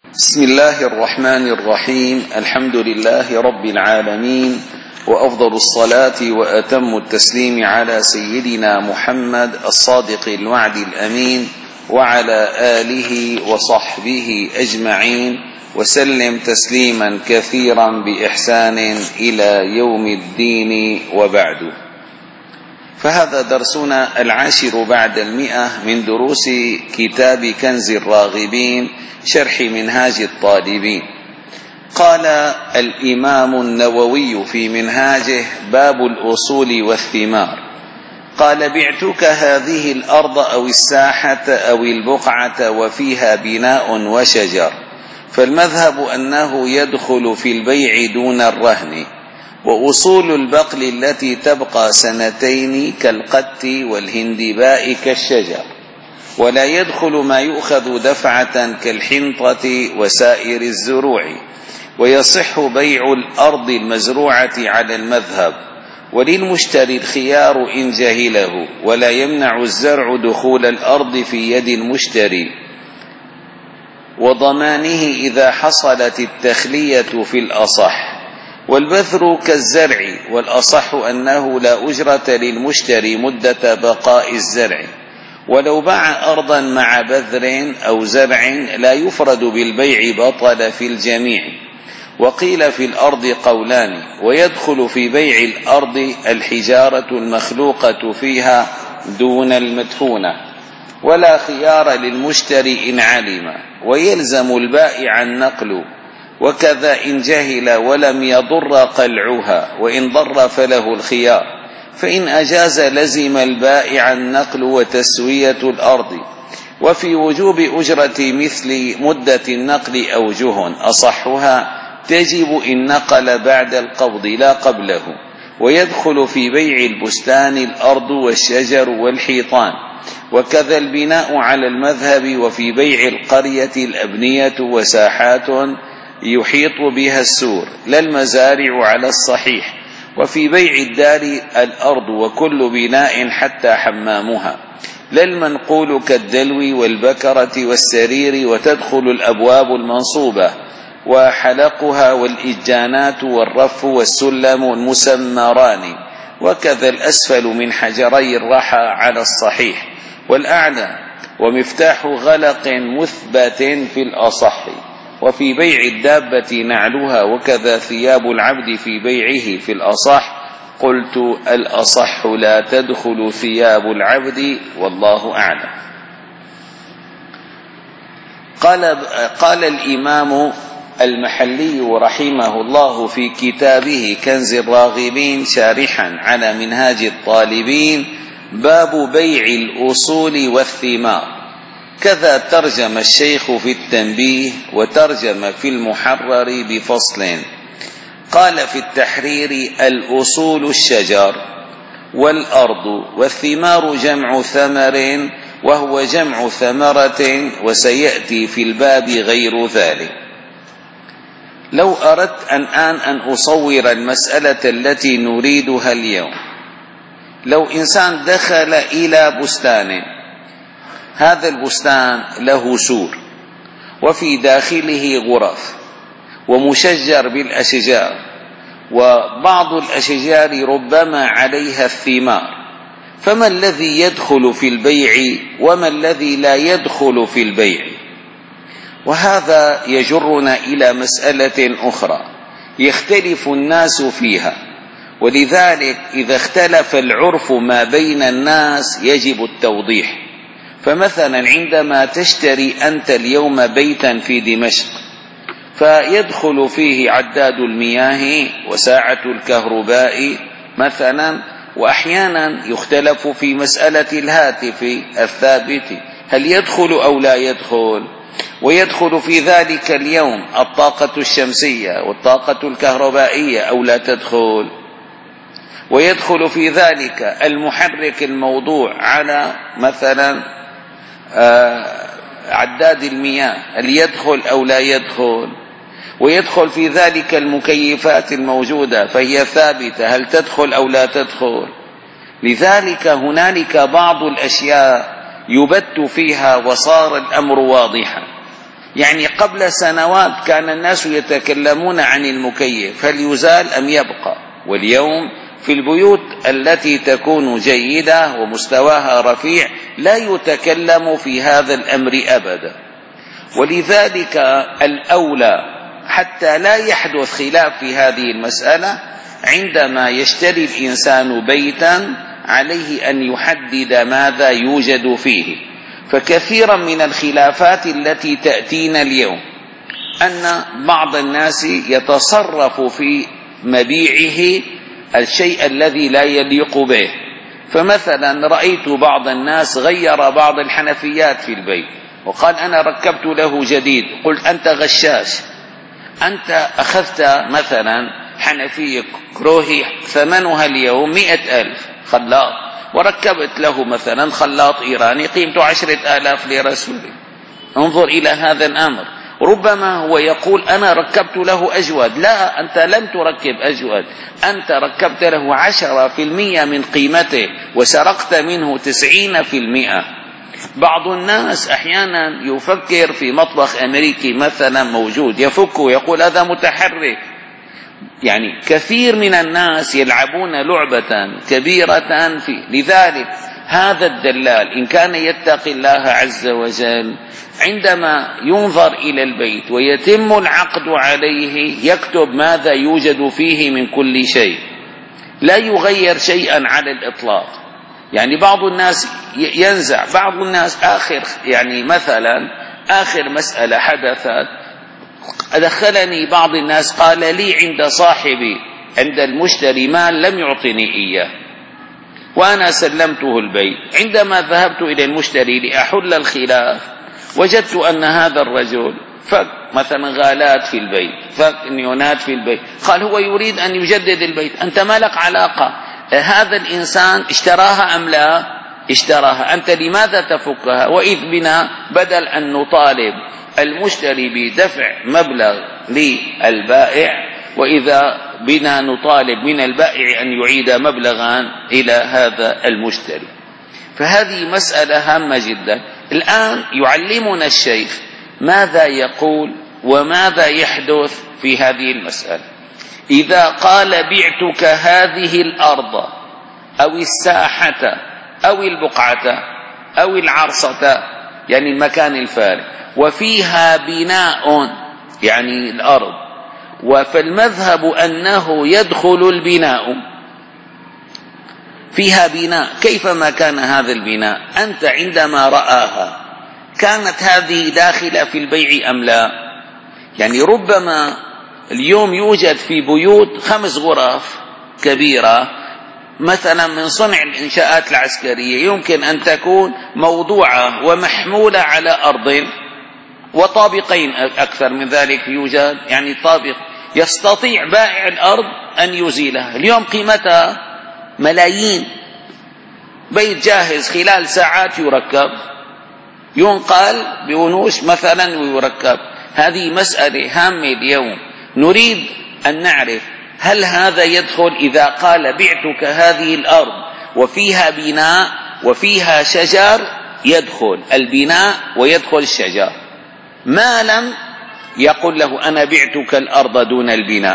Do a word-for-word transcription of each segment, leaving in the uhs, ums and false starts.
بسم الله الرحمن الرحيم. الحمد لله رب العالمين، وأفضل الصلاة وأتم التسليم على سيدنا محمد الصادق الوعد الأمين، وعلى آله وصحبه أجمعين، وسلم تسليما كثيرا بإحسان إلى يوم الدين، وبعد. فهذا درسنا العاشر بعد المئة من دروس كتاب كنز الراغبين شرح منهاج الطالبين. قال الإمام النووي في منهاجه: باب الأصول والثمار. قال: بعتك هذه الأرض أو الساحة أو البقعة وفيها بناء وشجر، فالمذهب أنه يدخل في البيع دون الرهن. وأصول البقل التي تبقى سنتين كالقت والهندباء كالشجر، ولا يدخل ما يؤخذ دفعة كالحنطة وسائر الزروع. ويصح بيع الأرض المزروعة على المذهب، وللمشتري الخيار إن جهله، ولا يمنع الزرع دخول الأرض في يد المشتري، وضمانه إذا حصلت التخلية في الأصح. والبذر كالزرع، والأصح أنه لا أجرة للمشتري مدة بقاء الزرع. ولو باع أرضا مع بذر أو زرع لا يفرد بالبيع، بطل في الجميع. وقيل في الأرض قولان: ويدخل في بيع الأرض الحجارة المخلوقة فيها دون المدفونة، ولا خيار للمشتري إن علم، ويلزم البائع النقل، وكذا إن جهل ولم يضر قلعها، وإن ضر فله الخيار. فإن أجاز لزم البائع النقل وتسوية الأرض. وفي وجوب أجرة مثل مدة النقل أوجه: أصحها تجب إن نقل بعد القبض لا قبله. ويدخل في بيع البستان الأرض والشجر والحيطان، وكذا البناء على المذهب. وفي بيع القرية الأبنية وساحات يحيط بها السور، لا المزارع على الصحيح. وفي بيع الدار الأرض وكل بناء حتى حمامها، لا المنقول كالدلو والبكرة والسرير. وتدخل الأبواب المنصوبة وحلقها والإجانات والرف والسلم المسمران، وكذا الأسفل من حجري الرحى على الصحيح، والأعلى. ومفتاح غلق مثبت في الأصح. وفي بيع الدابة نعلها، وكذا ثياب العبد في بيعه في الأصح. قلت: الأصح لا تدخل ثياب العبد، والله أعلم. قال, قال الإمام المحلي رحمه الله في كتابه كنز الراغبين شارحا على منهاج الطالبين: باب بيع الأصول والثمار. كذا ترجم الشيخ في التنبيه، وترجم في المحرر بفصل. قال في التحرير: الأصول الشجر والأرض، والثمار جمع ثمر، وهو جمع ثمرة، وسيأتي في الباب غير ذلك. لو أردت الآن أن أصور المسألة التي نريدها اليوم: لو إنسان دخل إلى بستان، هذا البستان له سور، وفي داخله غرف، ومشجر بالأشجار، وبعض الأشجار ربما عليها الثمار، فما الذي يدخل في البيع وما الذي لا يدخل في البيع؟ وهذا يجرنا إلى مسألة أخرى يختلف الناس فيها، ولذلك إذا اختلف العرف ما بين الناس يجب التوضيح. فمثلا عندما تشتري أنت اليوم بيتا في دمشق، فيدخل فيه عداد المياه وساعة الكهرباء مثلا، وأحيانا يختلف في مسألة الهاتف الثابت، هل يدخل أو لا يدخل؟ ويدخل في ذلك اليوم الطاقة الشمسية والطاقة الكهربائية أو لا تدخل؟ ويدخل في ذلك المحرك الموضوع على مثلا عداد المياه، هل يدخل أو لا يدخل؟ ويدخل في ذلك المكيفات الموجودة فهي ثابتة، هل تدخل أو لا تدخل؟ لذلك هنالك بعض الأشياء يبت فيها وصار الأمر واضحا. يعني قبل سنوات كان الناس يتكلمون عن المكيف هل يزال أم يبقى، واليوم في البيوت التي تكون جيدة ومستواها رفيع لا يتكلم في هذا الأمر أبدا. ولذلك الأولى حتى لا يحدث خلاف في هذه المسألة عندما يشتري الإنسان بيتا عليه أن يحدد ماذا يوجد فيه. فكثيرا من الخلافات التي تأتينا اليوم أن بعض الناس يتصرف في مبيعه الشيء الذي لا يليق به. فمثلا رأيت بعض الناس غير بعض الحنفيات في البيت وقال أنا ركبت له جديد. قلت أنت غشاش، أنت أخذت مثلا حنفية كروهي ثمنها اليوم مئة ألف خلاط، وركبت له مثلا خلاط إيراني قيمته عشرة آلاف ليرة سوري. انظر إلى هذا الأمر. ربما هو يقول أنا ركبت له أجود. لا، أنت لم تركب أجود، أنت ركبت له عشرة في المئة من قيمته وسرقت منه تسعين في المئة. بعض الناس أحيانا يفكر في مطبخ أمريكي مثلا موجود يفكه يقول هذا متحرك. يعني كثير من الناس يلعبون لعبة كبيرة فيه. لذلك هذا الدلال إن كان يتقي الله عز وجل عندما ينظر إلى البيت ويتم العقد عليه يكتب ماذا يوجد فيه من كل شيء، لا يغير شيئا على الإطلاق. يعني بعض الناس ينزع، بعض الناس آخر يعني مثلا آخر مسألة حدثت أدخلني بعض الناس قال لي عند صاحبي عند المشتري مال لم يعطني إياه وأنا سلمته البيت. عندما ذهبت إلى المشتري لأحل الخلاف وجدت أن هذا الرجل فك مثلا غالات في البيت، فك نيونات في البيت. قال هو يريد أن يجدد البيت. أنت ما لك علاقة، هذا الإنسان اشتراها أم لا اشتراها، أنت لماذا تفكها؟ وإذ بنا بدل أن نطالب المشتري بدفع مبلغ للبائع وإذا بنا نطالب من البائع أن يعيد مبلغا إلى هذا المشتري. فهذه مسألة هامة جدا. الآن يعلمنا الشيخ ماذا يقول وماذا يحدث في هذه المسألة. إذا قال بعتك هذه الأرض أو الساحة أو البقعة أو العرصة يعني المكان الفارغ وفيها بناء يعني الأرض، وفالمذهب أنه يدخل البناء فيها بناء، كيفما كان هذا البناء أنت عندما رآها كانت هذه داخلة في البيع أم لا؟ يعني ربما اليوم يوجد في بيوت خمس غرف كبيرة مثلا من صنع الإنشاءات العسكرية يمكن أن تكون موضوعة ومحمولة على أرض، وطابقين أكثر من ذلك يوجد، يعني طابق يستطيع بائع الأرض أن يزيلها. اليوم قيمتها ملايين، بيت جاهز خلال ساعات يركب، ينقل بونوش مثلا ويركب. هذه مسألة هامة اليوم نريد أن نعرف هل هذا يدخل إذا قال بعتك هذه الأرض وفيها بناء وفيها شجر، يدخل البناء ويدخل الشجر. ما لم يقل له أنا بعتك الأرض دون البناء.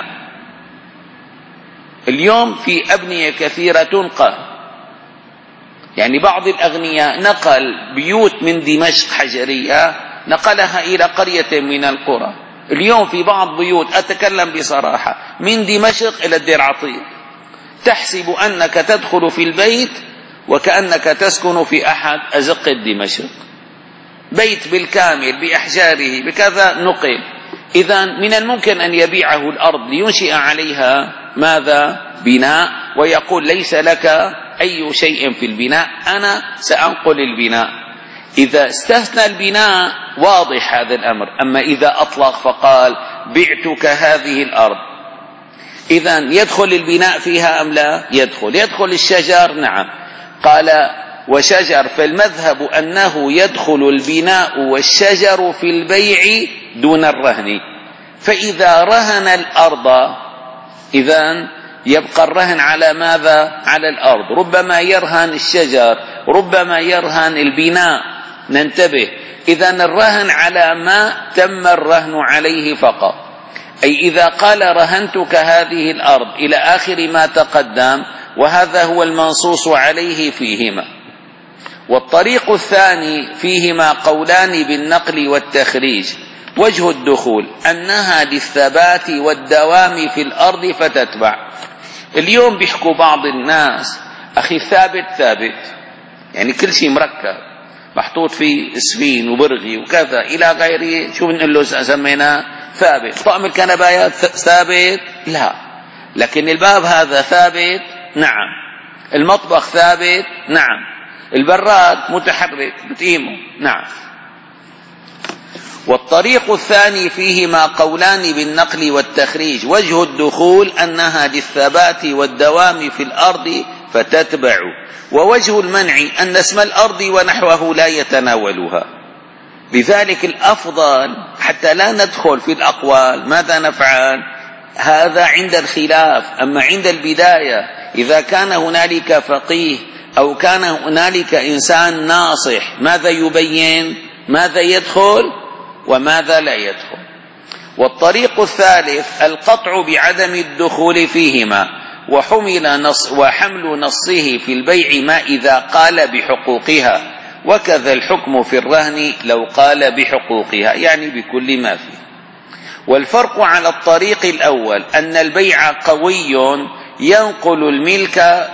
اليوم في أبنية كثيرة تنقل، يعني بعض الأغنياء نقل بيوت من دمشق حجرية نقلها إلى قرية من القرى. اليوم في بعض بيوت أتكلم بصراحة من دمشق إلى الدير عطية، تحسب أنك تدخل في البيت وكأنك تسكن في أحد أزقة دمشق، بيت بالكامل بأحجاره بكذا نقل. إذن من الممكن أن يبيعه الأرض لينشئ عليها ماذا؟ بناء، ويقول ليس لك أي شيء في البناء، أنا سأنقل البناء. إذا استثنى البناء واضح هذا الأمر. أما إذا أطلق فقال بعتك هذه الأرض، إذن يدخل البناء فيها أم لا؟ يدخل. يدخل الشجر؟ نعم. قال وشجر، فالمذهب أنه يدخل البناء والشجر في البيع دون الرهن. فإذا رهن الأرض إذن يبقى الرهن على ماذا؟ على الأرض. ربما يرهن الشجر، ربما يرهن البناء. ننتبه، إذن الرهن على ما تم الرهن عليه فقط، أي إذا قال رهنتك هذه الأرض إلى آخر ما تقدم، وهذا هو المنصوص عليه فيهما. والطريق الثاني فيهما قولان بالنقل والتخريج. وجه الدخول أنها للثبات والدوام في الأرض فتتبع. اليوم بيحكوا بعض الناس أخي ثابت ثابت، يعني كل شيء مركب محطوط فيه اسفين وبرغي وكذا إلى غيره، شو بنقول له سميناه ثابت. طقم الكنبايات ثابت؟ لا. لكن الباب هذا ثابت؟ نعم. المطبخ ثابت؟ نعم. البراد متحرك بتقيمه؟ نعم. والطريق الثاني فيهما قولان بالنقل والتخريج. وجه الدخول أنها للثبات والدوام في الأرض فتتبع. ووجه المنع أن اسم الأرض ونحوه لا يتناولها. لذلك الأفضل حتى لا ندخل في الأقوال ماذا نفعل، هذا عند الخلاف. أما عند البداية إذا كان هنالك فقيه أو كان هنالك إنسان ناصح ماذا يبين، ماذا يدخل وماذا لا يدخل. والطريق الثالث القطع بعدم الدخول فيهما، وحمل نص وحمل نصه في البيع ما إذا قال بحقوقها، وكذا الحكم في الرهن لو قال بحقوقها، يعني بكل ما فيه. والفرق على الطريق الأول أن البيع قوي ينقل الملك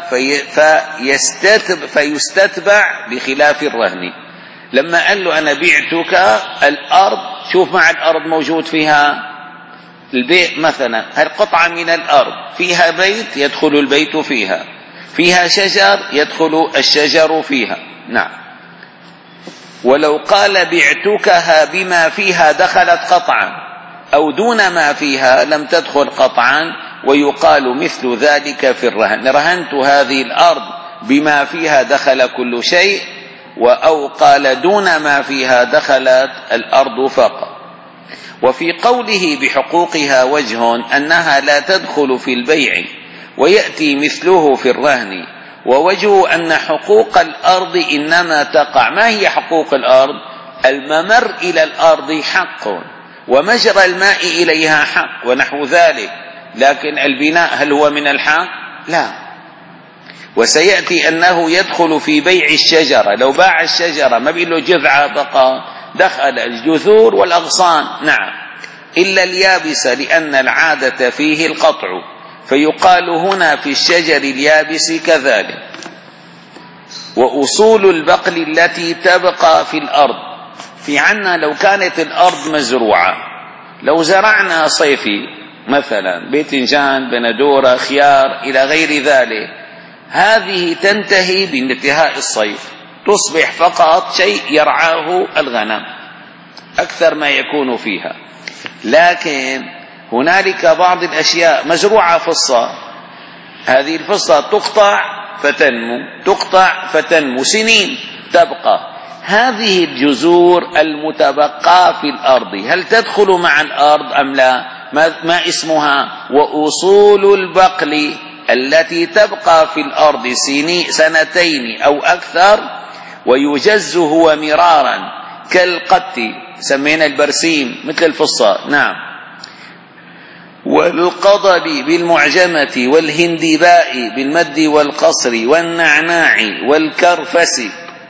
فيستتبع بخلاف الرهن. لما قال له أنا بعتك الأرض، شوف مع الأرض موجود فيها البيت مثلا، هالقطعة من الأرض فيها بيت يدخل البيت فيها، فيها شجر يدخل الشجر فيها. نعم. ولو قال بعتكها بما فيها دخلت قطعا، أو دون ما فيها لم تدخل قطعا. ويقال مثل ذلك في الرهن، رهنت هذه الأرض بما فيها دخل كل شيء، أو قال دون ما فيها دخلت الأرض فقط. وفي قوله بحقوقها وجه أنها لا تدخل في البيع ويأتي مثله في الرهن. ووجه أن حقوق الأرض إنما تقع. ما هي حقوق الأرض؟ الممر إلى الأرض حق، ومجرى الماء إليها حق، ونحو ذلك. لكن البناء هل هو من الحق؟ لا. وسيأتي أنه يدخل في بيع الشجرة، لو باع الشجرة ما بيقول له جذعة بقى، دخل الجذور والأغصان. نعم. إلا اليابس لأن العادة فيه القطع، فيقال هنا في الشجر اليابس كذلك. وأصول البقل التي تبقى في الأرض، في عنا لو كانت الأرض مزروعة، لو زرعنا صيفي مثلا باذنجان بندورة خيار إلى غير ذلك، هذه تنتهي بانتهاء الصيف، تصبح فقط شيء يرعاه الغنم أكثر ما يكون فيها. لكن هنالك بعض الأشياء مزروعة فصة، هذه الفصة تقطع فتنمو، تقطع فتنمو سنين تبقى. هذه الجذور المتبقى في الأرض هل تدخل مع الأرض أم لا؟ ما اسمها؟ وأصول البقل التي تبقى في الأرض سنتين أو أكثر، ويجز هو مرارا كالقت، سمينا البرسيم مثل الفصة. نعم. والقضب بالمعجمة، والهندباء بالمد والقصر، والنعناع والكرفس.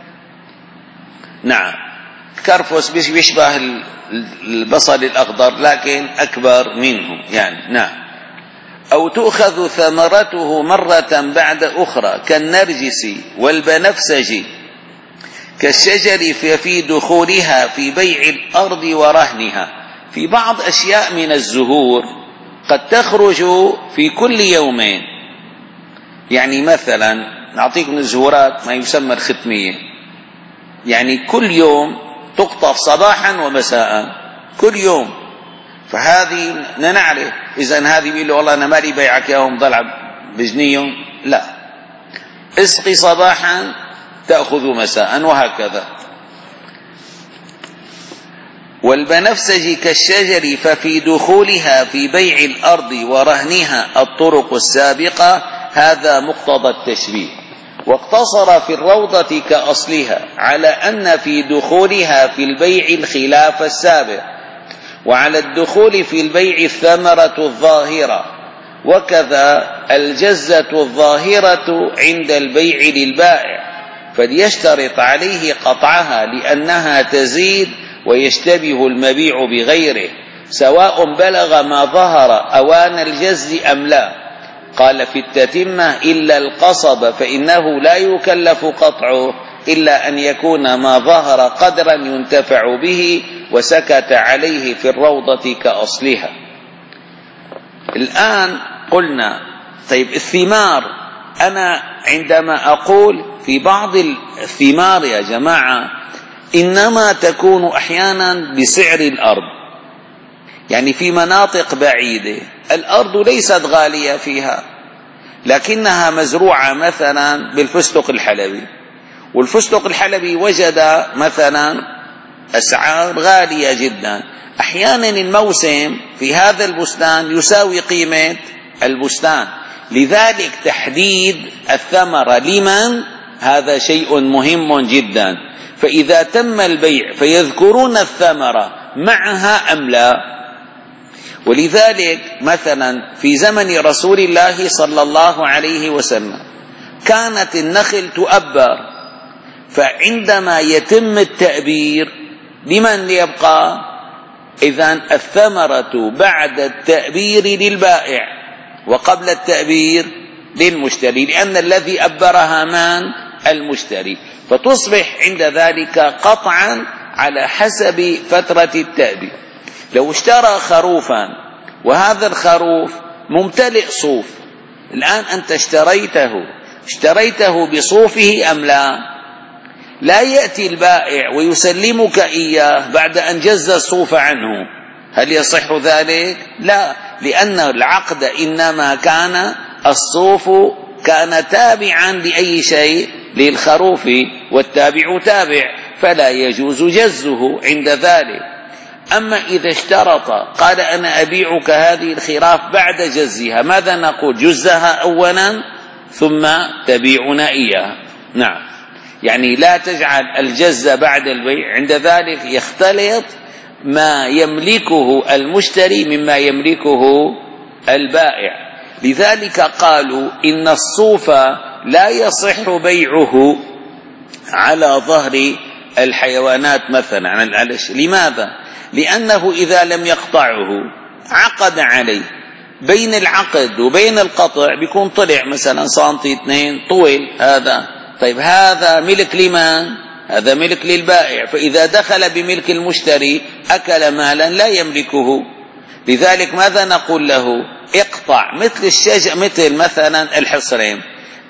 نعم. كرفس بيشبه البصل الأخضر لكن أكبر منه يعني. نعم. أو تؤخذ ثمرته مرة بعد أخرى كالنرجس والبنفسج كالشجر في دخولها في بيع الأرض ورهنها. في بعض أشياء من الزهور قد تخرج في كل يومين، يعني مثلا نعطيك من الزهورات ما يسمى الختمية، يعني كل يوم تقطف صباحا ومساء كل يوم. فهذه نعرف إذن هذه بيقول له والله أنا مالي بيعك يوم ضلع بجنيهم، لا، اسقي صباحا تأخذ مساء وهكذا. والبنفسج كالشجر ففي دخولها في بيع الأرض ورهنها الطرق السابقة، هذا مقتضى التشبيه. واقتصر في الروضة كأصلها على أن في دخولها في البيع الخلاف السابق، وعلى الدخول في البيع الثمرة الظاهرة، وكذا الجزة الظاهرة عند البيع للبائع، فليشترط عليه قطعها لأنها تزيد ويشتبه المبيع بغيره، سواء بلغ ما ظهر أوان الجز أم لا. قال في التتمة: إلا القصب فإنه لا يكلف قطعه إلا أن يكون ما ظهر قدرا ينتفع به، وسكت عليه في الروضة كأصلها. الآن قلنا طيب الثمار، أنا عندما أقول في بعض الثمار يا جماعة إنما تكون أحيانا بسعر الأرض، يعني في مناطق بعيدة الأرض ليست غالية فيها لكنها مزروعة مثلا بالفستق الحلبي، والفستق الحلبي وجد مثلا أسعار غالية جدا، أحيانا الموسم في هذا البستان يساوي قيمة البستان، لذلك تحديد الثمرة لمن هذا شيء مهم جدا. فإذا تم البيع فيذكرون الثمرة معها أم لا. ولذلك مثلا في زمن رسول الله صلى الله عليه وسلم كانت النخل تؤبر، فعندما يتم التأبير لمن يبقى؟ إذن الثمرة بعد التأبير للبائع وقبل التأبير للمشتري، لأن الذي أبرها من؟ المشتري، فتصبح عند ذلك قطعا على حسب فترة التأبير. لو اشترى خروفا وهذا الخروف ممتلئ صوف، الآن أنت اشتريته اشتريته بصوفه أم لا؟ لا يأتي البائع ويسلمك إياه بعد أن جز الصوف عنه، هل يصح ذلك؟ لا، لأن العقد إنما كان الصوف كان تابعا لأي شيء؟ للخروف، والتابع تابع، فلا يجوز جزه عند ذلك. أما إذا اشترط قال أنا أبيعك هذه الخراف بعد جزها، ماذا نقول؟ جزها أولا ثم تبيعنا إياها. نعم، يعني لا تجعل الجز بعد البيع، عند ذلك يختلط ما يملكه المشتري مما يملكه البائع. لذلك قالوا إن الصوف لا يصح بيعه على ظهر الحيوانات مثلا عن العلش. لماذا؟ لأنه إذا لم يقطعه عقد عليه، بين العقد وبين القطع بيكون طلع مثلا سنتي اثنين طول هذا، طيب هذا ملك لمن؟ هذا ملك للبائع، فإذا دخل بملك المشتري أكل مالا لا يملكه. لذلك ماذا نقول له؟ اقطع مثل الشجر، مثل مثلا الحصرين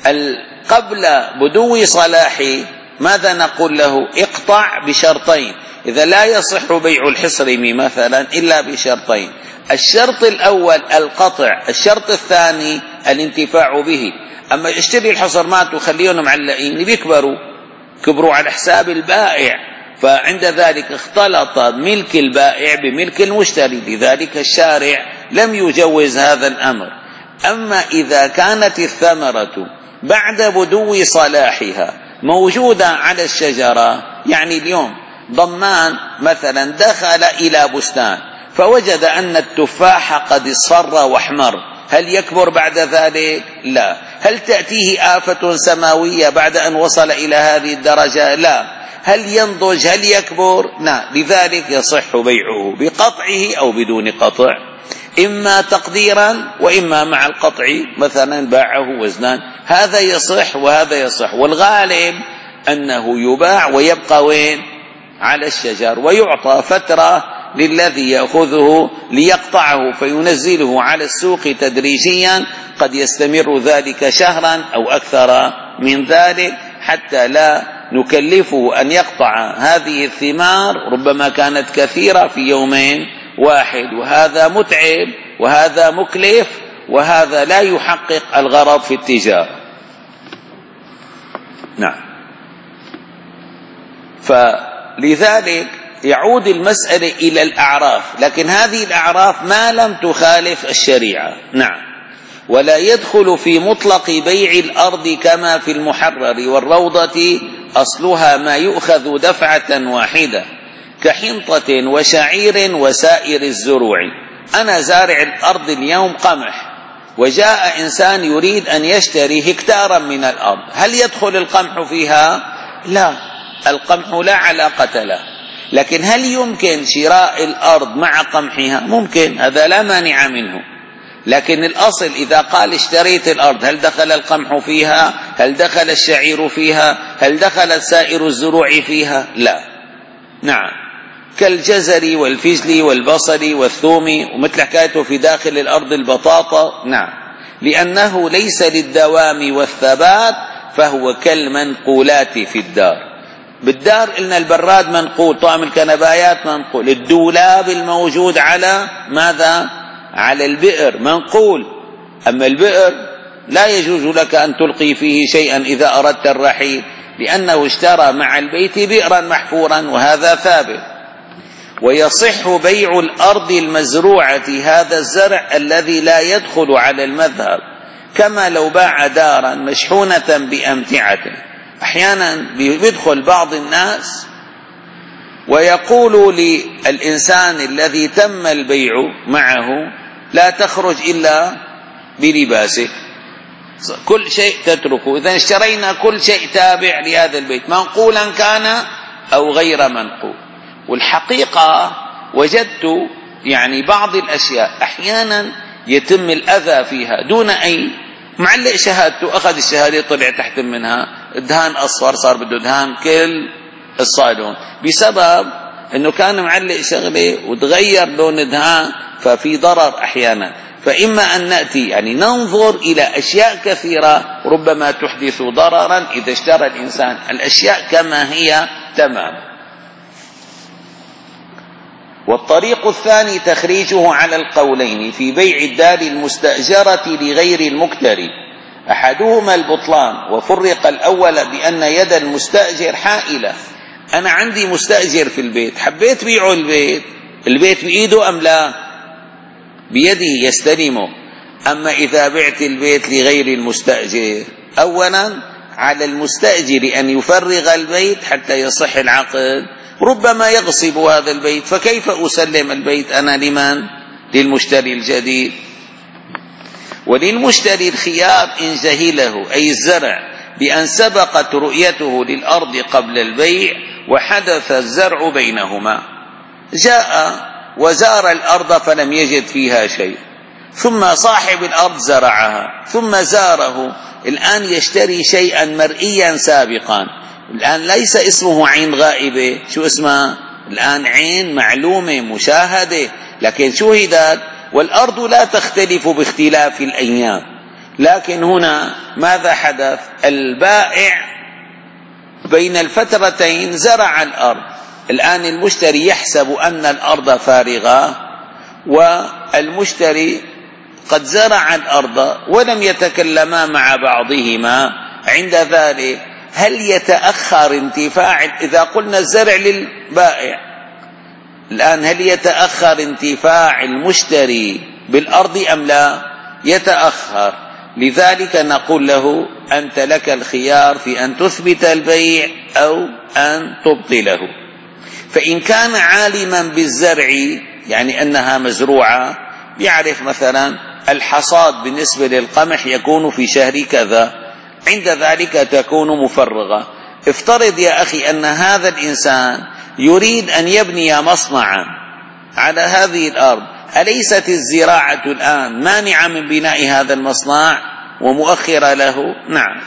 قبل بدو صلاحه، ماذا نقول له؟ اقطع بشرطين، إذا لا يصح بيع الحصرم مثلا إلا بشرطين: الشرط الأول القطع، الشرط الثاني الانتفاع به. أما اشتري الحصر مات وخليهم معلقين بيكبروا كبروا على حساب البائع، فعند ذلك اختلط ملك البائع بملك المشتري، لذلك الشارع لم يجوز هذا الأمر. أما إذا كانت الثمرة بعد بدو صلاحها موجودة على الشجرة، يعني اليوم ضمان مثلا دخل إلى بستان فوجد أن التفاح قد اصفر واحمر، هل يكبر بعد ذلك؟ لا. هل تأتيه آفة سماوية بعد أن وصل إلى هذه الدرجة؟ لا. هل ينضج؟ هل يكبر؟ لا. لذلك يصح بيعه بقطعه أو بدون قطع، إما تقديرا وإما مع القطع، مثلا باعه وزنان، هذا يصح وهذا يصح. والغالب أنه يباع ويبقى وين؟ على الشجر، ويعطى فترة للذي يأخذه ليقطعه فينزله على السوق تدريجيا، قد يستمر ذلك شهرا أو أكثر من ذلك، حتى لا نكلفه أن يقطع هذه الثمار ربما كانت كثيرة في يومين واحد، وهذا متعب وهذا مكلف وهذا لا يحقق الغرض في التجارة. نعم، فلذلك يعود المسألة إلى الأعراف، لكن هذه الأعراف ما لم تخالف الشريعة. نعم، ولا يدخل في مطلق بيع الأرض كما في المحرر والروضة أصلها ما يؤخذ دفعة واحدة كحنطة وشعير وسائر الزروع. أنا زارع الأرض اليوم قمح، وجاء إنسان يريد أن يشتري هكتارا من الأرض، هل يدخل القمح فيها؟ لا، القمح لا علاقة له. لكن هل يمكن شراء الأرض مع قمحها؟ ممكن، هذا لا مانع منه. لكن الأصل إذا قال اشتريت الأرض، هل دخل القمح فيها؟ هل دخل الشعير فيها؟ هل دخل سائر الزروع فيها؟ لا. نعم، كالجزر والفجل والبصل والثوم، ومثل حكايته في داخل الأرض البطاطا. نعم، لأنه ليس للدوام والثبات، فهو كالمنقولات في الدار. بالدار قلنا البراد منقول، طعم الكنبايات منقول، الدولاب الموجود على ماذا؟ على البئر منقول. أما البئر لا يجوز لك أن تلقي فيه شيئا إذا أردت الرحيل، لأنه اشترى مع البيت بئرا محفورا، وهذا ثابت. ويصح بيع الأرض المزروعة هذا الزرع الذي لا يدخل على المذهب، كما لو باع دارا مشحونة بأمتعته. أحيانا بيدخل بعض الناس ويقول للإنسان الذي تم البيع معه لا تخرج إلا بلباسك، كل شيء تتركه. إذا اشترينا كل شيء تابع لهذا البيت، منقولا كان أو غير منقول. والحقيقة وجدت يعني بعض الأشياء أحيانا يتم الأذى فيها دون أي معلق شهادته، أخذ الشهادة طلع تحت منها دهان أصفر، صار بده دهان كل الصالون بسبب أنه كان معلق شغلة وتغير لون دهان، ففي ضرر أحيانا. فإما أن نأتي يعني ننظر إلى أشياء كثيرة ربما تحدث ضررا إذا اشترى الإنسان الأشياء كما هي تماما. والطريق الثاني تخريجه على القولين في بيع الدار المستأجرة لغير المكتري، أحدهما البطلان، وفرق الأول بأن يد المستأجر حائلة. أنا عندي مستأجر في البيت، حبيت بيعه البيت، البيت بإيده أم لا؟ بيده يستلمه. أما إذا بعت البيت لغير المستأجر، أولا على المستأجر أن يفرغ البيت حتى يصح العقد، ربما يغصب هذا البيت، فكيف أسلم البيت أنا لمن؟ للمشتري الجديد. وللمشتري الخيار إن جهله، أي الزرع، بأن سبقت رؤيته للأرض قبل البيع وحدث الزرع بينهما، جاء وزار الأرض فلم يجد فيها شيء، ثم صاحب الأرض زرعها ثم زاره، الآن يشتري شيئا مرئيا سابقا، الآن ليس اسمه عين غائبة، شو اسمها الآن؟ عين معلومة مشاهدة، لكن شوهدت. والأرض لا تختلف باختلاف الأيام، لكن هنا ماذا حدث؟ البائع بين الفترتين زرع الأرض، الآن المشتري يحسب أن الأرض فارغة، والمشتري قد زرع الأرض ولم يتكلما مع بعضهما. عند ذلك هل يتأخر انتفاع، إذا قلنا الزرع للبائع الآن، هل يتأخر انتفاع المشتري بالأرض أم لا؟ يتأخر. لذلك نقول له أنت لك الخيار في أن تثبت البيع أو أن تبطله. فإن كان عالما بالزرع، يعني أنها مزروعة، يعرف مثلا الحصاد بالنسبة للقمح يكون في شهر كذا، عند ذلك تكون مفرغة. افترض يا أخي أن هذا الإنسان يريد أن يبني مصنعا على هذه الأرض، أليست الزراعة الآن مانعة من بناء هذا المصنع ومؤخرة له؟ نعم.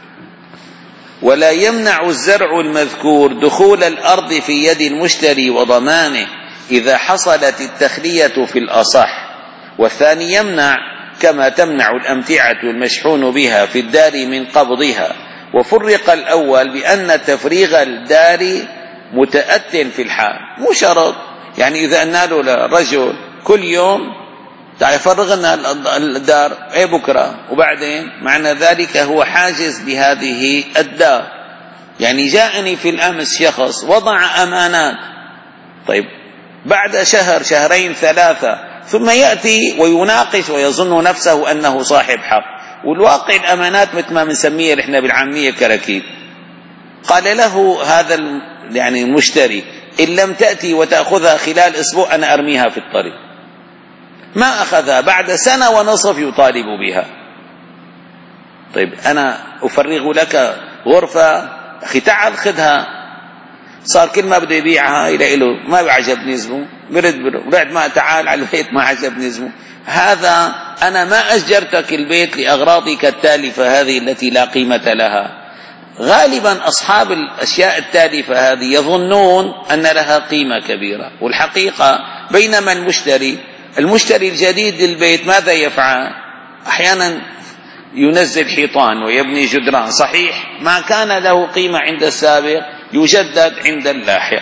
ولا يمنع الزرع المذكور دخول الأرض في يد المشتري وضمانه إذا حصلت التخلية في الأصح، والثاني يمنع كما تمنع الأمتعة المشحون بها في الدار من قبضها. وفرق الأول بأن تفريغ الدار متأت في الحال، مو شرط، يعني إذا قلنا له لرجل كل يوم تعال فرغ لنا الدار، ايه بكرة، وبعدين معنى ذلك هو حاجز بهذه الدار. يعني جاءني في الأمس شخص وضع أمانات، طيب بعد شهر شهرين ثلاثة ثم يأتي ويناقش ويظن نفسه أنه صاحب حق، والواقع الأمانات مثل ما بنسميها نحن بالعامية كراكيب. قال له هذا يعني المشتري: إن لم تأتي وتأخذها خلال أسبوع أنا أرميها في الطريق. ما أخذها، بعد سنة ونصف يطالب بها. طيب أنا أفرغ لك غرفة، أخي تعال خذها. صار كل ما بده يبيعها إلى له ما بعجبني زبون، برد برد بعد ما تعال على البيت ما عجبني زبون. هذا أنا ما أجرتك البيت لأغراضك التالفة هذه التي لا قيمة لها. غالبا أصحاب الأشياء التالفة هذه يظنون أن لها قيمة كبيرة، والحقيقة بينما المشتري المشتري الجديد للبيت ماذا يفعل؟ أحيانا ينزل حيطان ويبني جدران، صحيح ما كان له قيمة عند السابق يجدد عند اللاحق.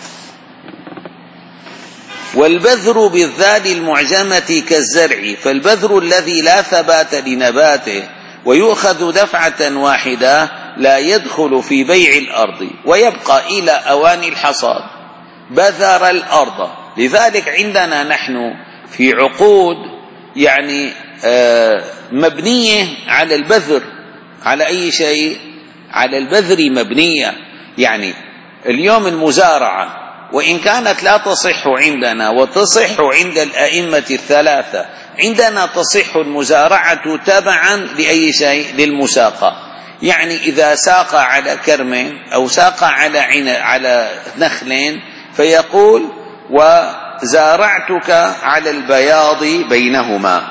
والبذر بالذال المعجمة كالزرع، فالبذر الذي لا ثبات لنباته ويؤخذ دفعة واحدة لا يدخل في بيع الأرض ويبقى إلى أوان الحصاد. بذر الأرض، لذلك عندنا نحن في عقود يعني آه مبنية على البذر. على أي شيء؟ على البذر مبنية. يعني اليوم المزارعة وإن كانت لا تصح عندنا وتصح عند الأئمة الثلاثة، عندنا تصح المزارعة تبعا لأي شيء؟ للمساقة. يعني إذا ساق على كرم أو ساق على على نخل فيقول: وزارعتك على البياض بينهما.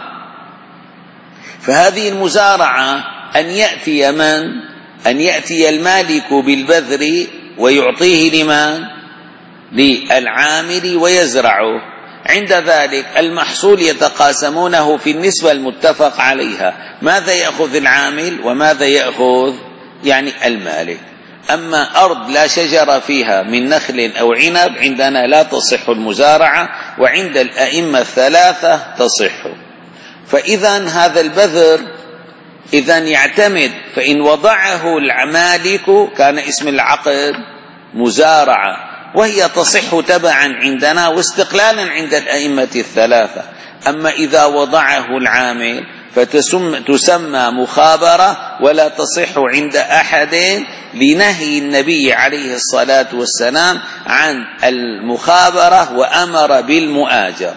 فهذه المزارعة أن يأتي من؟ أن يأتي المالك بالبذر ويعطيه لمن؟ للعامل ويزرعه. عند ذلك المحصول يتقاسمونه في النسبة المتفق عليها. ماذا يأخذ العامل وماذا يأخذ يعني المالك؟ أما أرض لا شجر فيها من نخل أو عنب عندنا لا تصح المزارعة، وعند الأئمة الثلاثة تصح. فإذا هذا البذر إذا يعتمد، فإن وضعه المالك كان اسم العقد مزارعة، وهي تصح تبعا عندنا واستقلالا عند الأئمة الثلاثة. أما إذا وضعه العامل فتسمى مخابرة ولا تصح عند أحد، لنهي النبي عليه الصلاة والسلام عن المخابرة وأمر بالمؤاجرة.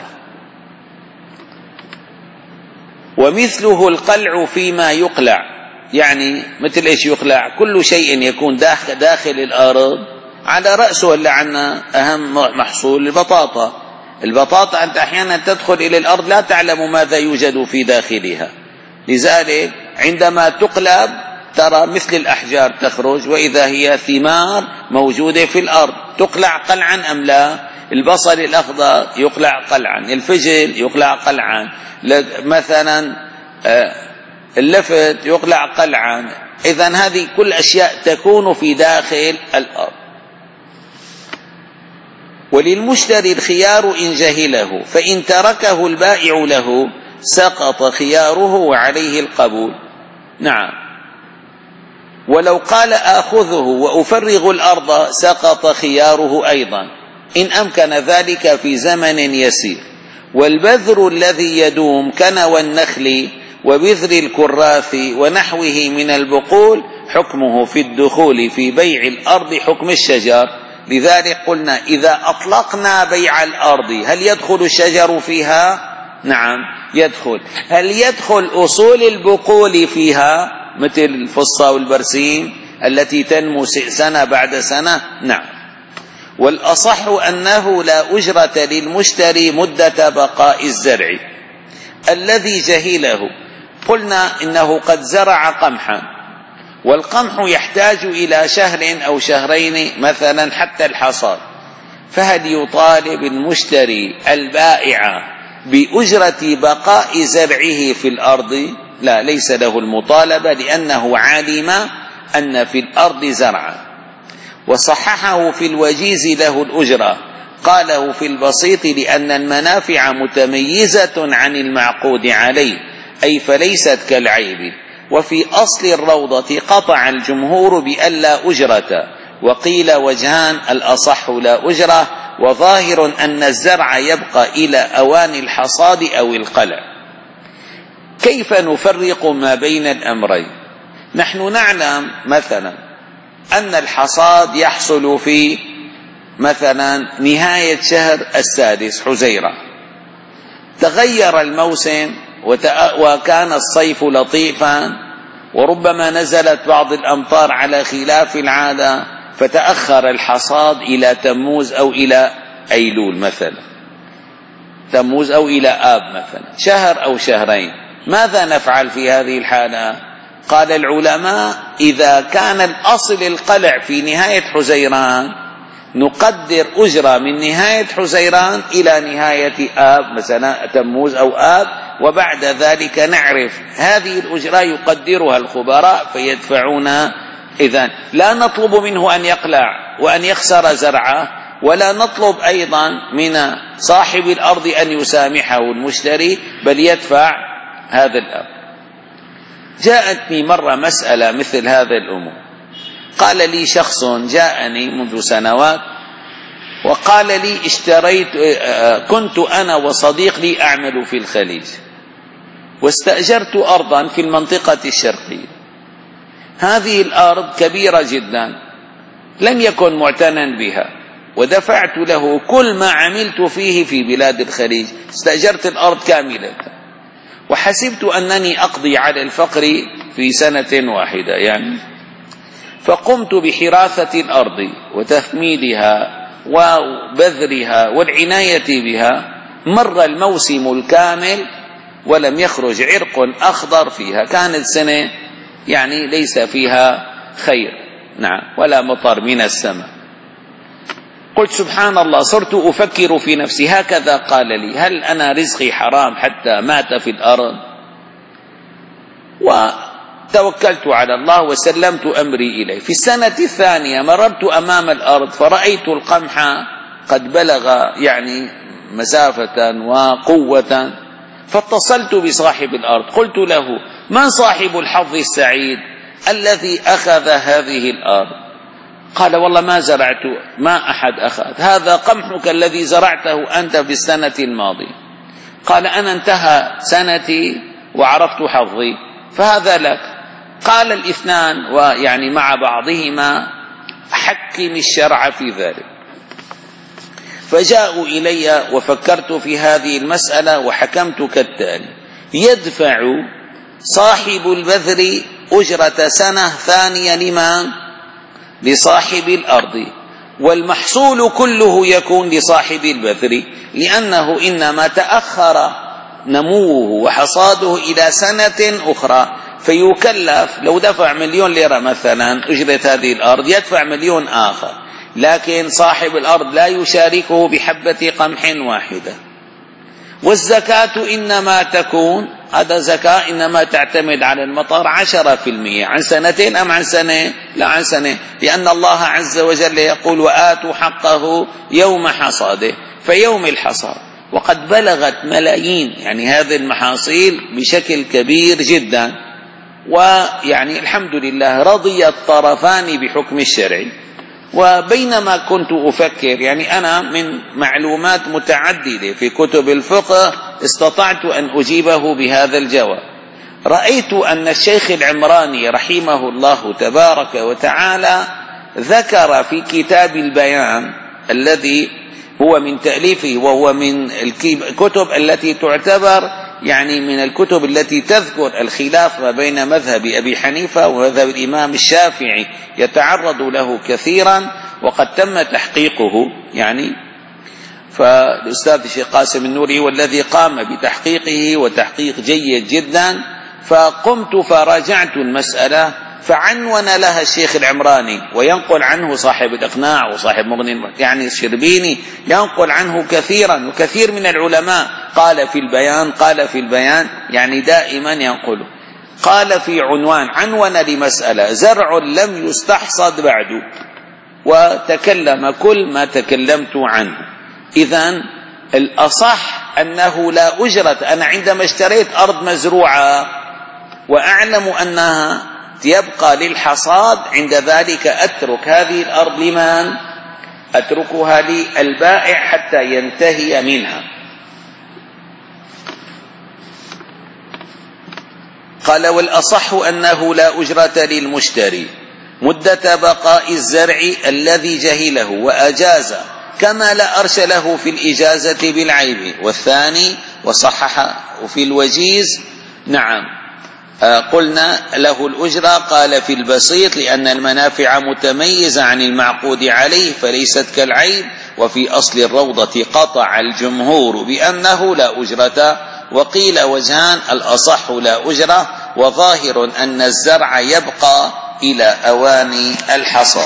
ومثله القلع فيما يقلع، يعني مثل إيش يقلع؟ كل شيء يكون داخل, داخل الأرض. على رأسه اللي عنا أهم محصول البطاطا. البطاطا أنت أحيانا تدخل إلى الأرض لا تعلم ماذا يوجد في داخلها، لذلك عندما تقلب ترى مثل الأحجار تخرج وإذا هي ثمار موجودة في الأرض. تقلع قلعا أم لا؟ البصل الأخضر يقلع قلعا، الفجل يقلع قلعا، مثلا اللفت يقلع قلعا. إذن هذه كل أشياء تكون في داخل الأرض. وللمشتري الخيار إن جهله، فإن تركه البائع له سقط خياره وعليه القبول. نعم. ولو قال آخذه وأفرغ الأرض سقط خياره أيضا إن أمكن ذلك في زمن يسير. والبذر الذي يدوم كنوى النخل وبذر الكراث ونحوه من البقول حكمه في الدخول في بيع الأرض حكم الشجر. لذلك قلنا إذا أطلقنا بيع الأرض هل يدخل الشجر فيها؟ نعم يدخل. هل يدخل أصول البقول فيها مثل الفصة والبرسيم التي تنمو سنة بعد سنة؟ نعم. والأصح أنه لا أجرة للمشتري مدة بقاء الزرع الذي جهله. قلنا إنه قد زرع قمحا، والقمح يحتاج إلى شهر أو شهرين مثلا حتى الحصاد، فهل يطالب المشتري البائع بأجرة بقاء زرعه في الأرض؟ لا، ليس له المطالبة، لأنه علم أن في الأرض زرعا. وصححه في الوجيز له الأجرة، قاله في البسيط لأن المنافع متميزة عن المعقود عليه، أي فليست كالعيب. وفي أصل الروضة قطع الجمهور بأن لا أجرة، وقيل وجهان: الأصح لا أجرة، وظاهر أن الزرع يبقى إلى أوان الحصاد أو القلع. كيف نفرق ما بين الأمرين؟ نحن نعلم مثلا أن الحصاد يحصل في مثلا نهاية شهر السادس حزيرة، تغير الموسم وكان الصيف لطيفا وربما نزلت بعض الأمطار على خلاف العادة فتأخر الحصاد إلى تموز أو إلى أيلول مثلا، تموز أو إلى آب مثلا، شهر أو شهرين. ماذا نفعل في هذه الحالة؟ قال العلماء إذا كان الأصل القلع في نهاية حزيران نقدر أجرة من نهاية حزيران إلى نهاية آب مثلا تموز أو آب، وبعد ذلك نعرف هذه الأجرة يقدرها الخبراء فيدفعون. إذن لا نطلب منه أن يقلع وأن يخسر زرعه، ولا نطلب أيضا من صاحب الأرض أن يسامحه المشتري، بل يدفع هذا الأمر. جاءتني مرة مسألة مثل هذا الأمور. قال لي شخص جاءني منذ سنوات وقال لي اشتريت، كنت أنا وصديق لي أعمل في الخليج واستأجرت أرضا في المنطقة الشرقية. هذه الأرض كبيرة جدا لم يكن معتنا بها، ودفعت له كل ما عملت فيه في بلاد الخليج، استأجرت الأرض كاملة وحسبت أنني أقضي على الفقر في سنة واحدة يعني. فقمت بحراثة الأرض وتثميدها وبذرها والعناية بها. مر الموسم الكامل ولم يخرج عرق أخضر فيها، كانت سنة يعني ليس فيها خير، نعم، ولا مطر من السماء. قلت سبحان الله، صرت أفكر في نفسي هكذا. قال لي هل أنا رزقي حرام حتى مات في الأرض؟ وتوكلت على الله وسلمت أمري إليه. في السنة الثانية مررت أمام الأرض فرأيت القمح قد بلغ يعني مسافة وقوة، فاتصلت بصاحب الأرض قلت له من صاحب الحظ السعيد الذي أخذ هذه الأرض؟ قال والله ما زرعت، ما أحد أخذ، هذا قمحك الذي زرعته أنت في السنة الماضية. قال أنا انتهى سنتي وعرفت حظي فهذا لك. قال الاثنان ويعني مع بعضهما حكم الشرع في ذلك. فجاءوا إلي وفكرت في هذه المسألة وحكمت كالتالي: يدفع صاحب البذر أجرة سنة ثانية لمن؟ لصاحب الأرض، والمحصول كله يكون لصاحب البذر، لأنه إنما تأخر نموه وحصاده إلى سنة أخرى، فيكلف لو دفع مليون ليرة مثلا أجرة هذه الأرض يدفع مليون آخر، لكن صاحب الأرض لا يشاركه بحبة قمح واحدة. والزكاة إنما تكون، هذا زكاة إنما تعتمد على المطر عشرة في المئة عن سنتين أم عن سنة؟ لا عن سنة، لأن الله عز وجل يقول وآتوا حقه يوم حصاده، فيوم الحصاد. وقد بلغت ملايين يعني هذه المحاصيل بشكل كبير جدا، ويعني الحمد لله رضي الطرفان بحكم الشرع. وبينما كنت أفكر يعني أنا من معلومات متعددة في كتب الفقه استطعت أن أجيبه بهذا الجواب. رأيت أن الشيخ العمراني رحمه الله تبارك وتعالى ذكر في كتاب البيان الذي هو من تأليفه، وهو من الكتب التي تعتبر يعني من الكتب التي تذكر الخلاف ما بين مذهب أبي حنيفة ومذهب الإمام الشافعي، يتعرض له كثيرا وقد تم تحقيقه يعني. فالأستاذ الشيخ قاسم النوري والذي قام بتحقيقه وتحقيق جيد جدا، فقمت فراجعت المسألة فعنون لها الشيخ العمراني، وينقل عنه صاحب الإقناع وصاحب مغني يعني الشربيني ينقل عنه كثيرا، وكثير من العلماء قال في البيان قال في البيان يعني دائما ينقله. قال في عنوان عنون لمسألة زرع لم يستحصد بعد، وتكلم كل ما تكلمت عنه. إذن الأصح أنه لا أجرة. أنا عندما اشتريت أرض مزروعة وأعلم أنها يبقى للحصاد، عند ذلك أترك هذه الأرض لمن؟ أتركها للبائع حتى ينتهي منها. قال: والأصح أنه لا أجرة للمشتري مدة بقاء الزرع الذي جهله وأجاز، كما لا أرش له في الإجازة بالعيب. والثاني وصحح في الوجيز نعم قلنا له الأجرة، قال في البسيط لأن المنافع متميزة عن المعقود عليه فليست كالعيب. وفي أصل الروضة قطع الجمهور بأنه لا أجرة، وقيل وجهان: الأصح لا أجرة، وظاهر أن الزرع يبقى إلى أوان الحصاد.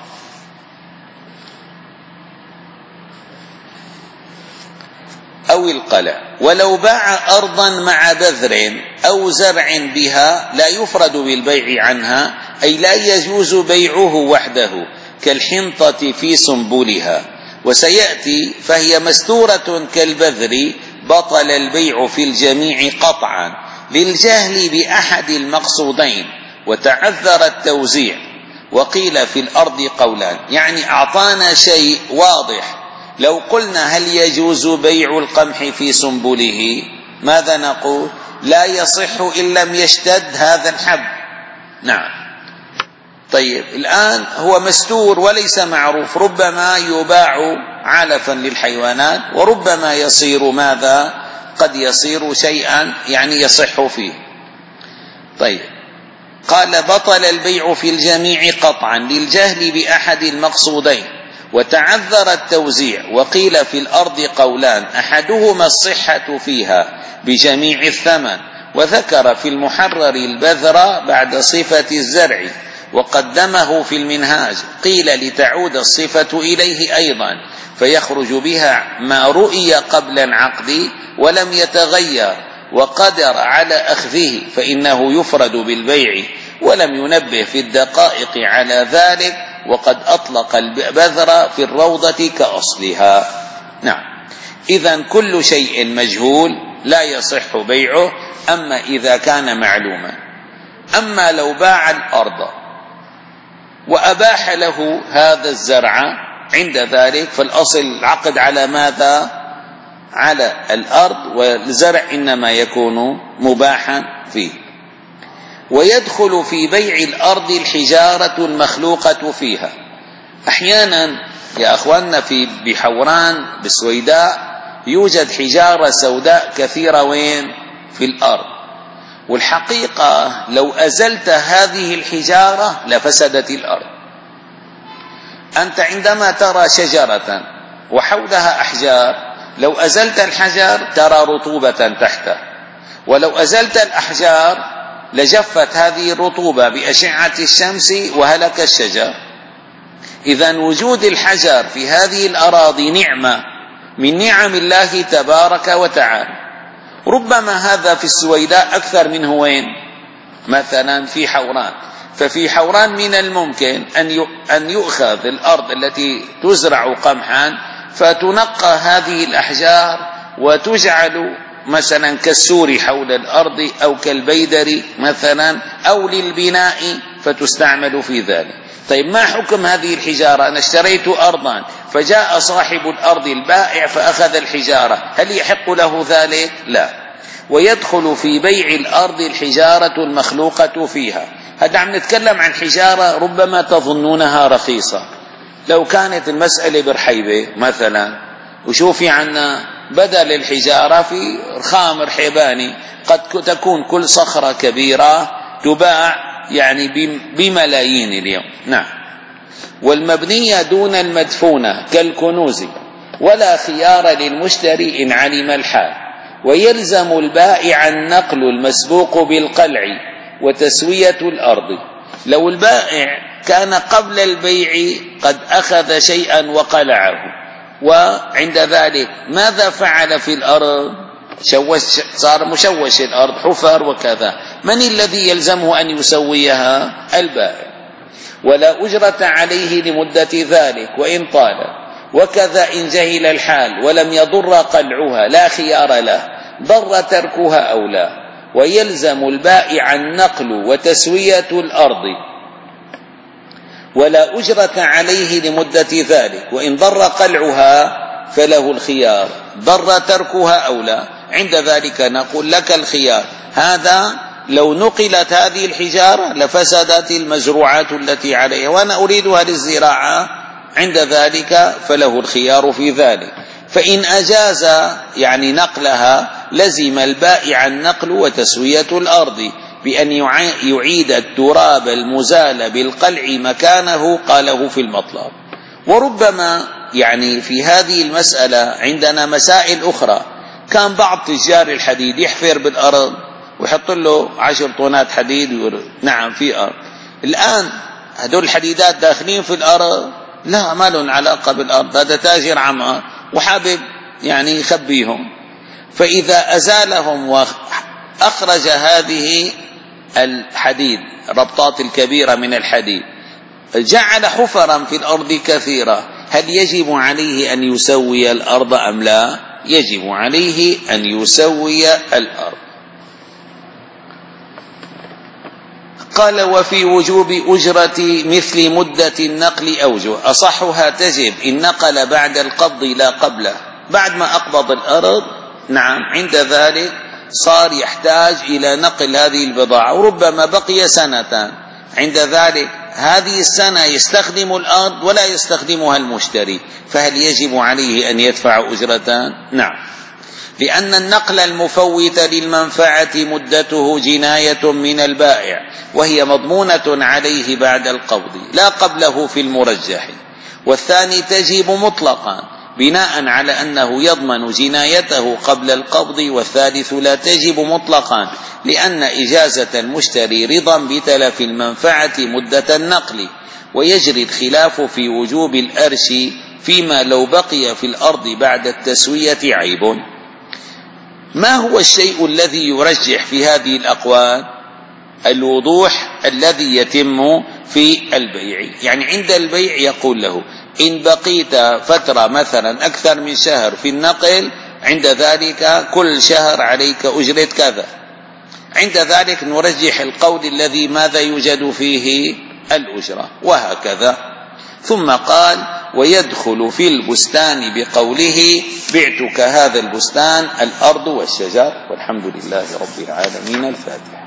أو القلع. ولو باع أرضا مع بذر أو زرع بها لا يفرد بالبيع عنها، أي لا يجوز بيعه وحده كالحنطة في سنبلها، وسيأتي فهي مستورة كالبذر، بطل البيع في الجميع قطعا للجهل بأحد المقصودين وتعذر التوزيع. وقيل في الأرض قولان، يعني أعطانا شيء واضح. لو قلنا هل يجوز بيع القمح في سنبله، ماذا نقول؟ لا يصح إن لم يشتد هذا الحب. نعم. طيب الآن هو مستور وليس معروف، ربما يباع علفا للحيوانات، وربما يصير ماذا؟ قد يصير شيئا يعني يصح فيه. طيب قال: بطل البيع في الجميع قطعا للجهل بأحد المقصودين وتعذر التوزيع. وقيل في الأرض قولان، أحدهما الصحة فيها بجميع الثمن، وذكر في المحرر البذر بعد صفة الزرع وقدمه في المنهاج. قيل لتعود الصفة إليه أيضا، فيخرج بها ما رؤي قبل العقد ولم يتغير وقدر على أخذه، فإنه يفرد بالبيع، ولم ينبه في الدقائق على ذلك، وقد أطلق البذر في الروضة كأصلها. نعم. إذن كل شيء مجهول لا يصح بيعه، أما إذا كان معلوما. أما لو باع الأرض وأباح له هذا الزرع عند ذلك، فالأصل العقد على ماذا؟ على الأرض، والزرع إنما يكون مباحا فيه. ويدخل في بيع الأرض الحجارة المخلوقة فيها. أحيانا يا أخواننا في بحوران بسويداء يوجد حجارة سوداء كثيرة وين؟ في الأرض. والحقيقة لو أزلت هذه الحجارة لفسدت الأرض. أنت عندما ترى شجرة وحولها أحجار، لو أزلت الحجر ترى رطوبة تحته، ولو أزلت الأحجار لجفت هذه الرطوبة بأشعة الشمس وهلك الشجر. إذن وجود الحجر في هذه الأراضي نعمة من نعم الله تبارك وتعالى. ربما هذا في السويداء أكثر منه وين؟ مثلا في حوران. ففي حوران من الممكن أن يؤخذ الأرض التي تزرع قمحا فتنقى هذه الأحجار وتجعل مثلا كالسور حول الأرض أو كالبيدر مثلا، أو للبناء فتستعمل في ذلك. طيب ما حكم هذه الحجارة؟ أنا اشتريت أرضا فجاء صاحب الأرض البائع فأخذ الحجارة، هل يحق له ذلك؟ لا. ويدخل في بيع الأرض الحجارة المخلوقة فيها. هذا عم نتكلم عن حجارة ربما تظنونها رخيصة. لو كانت المسألة برحيبة مثلا، وشوفي عنا بدل الحجارة في رخام رحيباني، قد تكون كل صخرة كبيرة تباع يعني بملايين اليوم. نعم. والمبنية دون المدفونة كالكنوز، ولا خيار للمشتري إن علم الحال. ويلزم البائع النقل المسبوق بالقلع وتسوية الأرض. لو البائع كان قبل البيع قد أخذ شيئا وقلعه، وعند ذلك ماذا فعل في الأرض؟ شوش، صار مشوش الأرض، حفر وكذا، من الذي يلزمه أن يسويها؟ البائع. ولا أجرة عليه لمدة ذلك وإن طال. وكذا إن جهل الحال ولم يضر قلعها لا خيار له، ضر تركها أو لا. ويلزم البائع النقل وتسوية الأرض. ولا أجرة عليه لمدة ذلك، وإن ضر قلعها فله الخيار، ضر تركها أو لا. عند ذلك نقول لك الخيار. هذا لو نقلت هذه الحجارة لفسدت المزروعات التي عليها، وأنا أريدها للزراعة، عند ذلك فله الخيار في ذلك. فإن أجاز يعني نقلها لزم البائع النقل وتسوية الأرض بأن يعيد التراب المزال بالقلع مكانه قاله في المطلب. وربما يعني في هذه المسألة عندنا مسائل أخرى. كان بعض تجار الحديد يحفر بالأرض ويحط له عشر طنات حديد ويقول نعم في أرض. الآن هدول الحديدات داخلين في الأرض، لا ما لهم علاقة بالأرض، هذا تاجر عمار وحابب يعني يخبيهم. فإذا أزالهم وأخرج هذه الحديد ربطات الكبيرة من الحديد جعل حفرا في الأرض كثيرة، هل يجب عليه أن يسوي الأرض أم لا؟ يجب عليه أن يسوي الأرض. قال وفي وجوب أجرة مثل مدة النقل أوجه. أصحها تجب إن نقل بعد القبض لا قبله، بعد ما أقبض الأرض نعم عند ذلك صار يحتاج إلى نقل هذه البضاعة وربما بقي سنتان، عند ذلك هذه السنة يستخدم الأرض ولا يستخدمها المشتري، فهل يجب عليه أن يدفع أجرتان؟ نعم، لأن النقل المفوت للمنفعة مدته جناية من البائع وهي مضمونة عليه بعد القبض لا قبله في المرجح. والثاني تجب مطلقا بناء على أنه يضمن جنايته قبل القبض، والثالث لا تجب مطلقا لأن إجازة المشتري رضا بتلف المنفعة مدة النقل. ويجري الخلاف في وجوب الأرش فيما لو بقي في الأرض بعد التسوية عيب. ما هو الشيء الذي يرجح في هذه الأقوال؟ الوضوح الذي يتم في البيع. يعني عند البيع يقول له إن بقيت فترة مثلا أكثر من شهر في النقل، عند ذلك كل شهر عليك أجرة كذا، عند ذلك نرجح القول الذي ماذا يوجد فيه الأجرة، وهكذا. ثم قال ويدخل في البستان بقوله بعتك هذا البستان الأرض والشجر. والحمد لله رب العالمين. الفاتحة.